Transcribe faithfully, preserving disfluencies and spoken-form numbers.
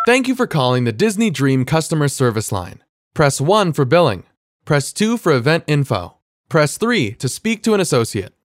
Thank you for calling the Disney Dream customer service line. Press one for billing. Press two for event info. Press three to speak to an associate.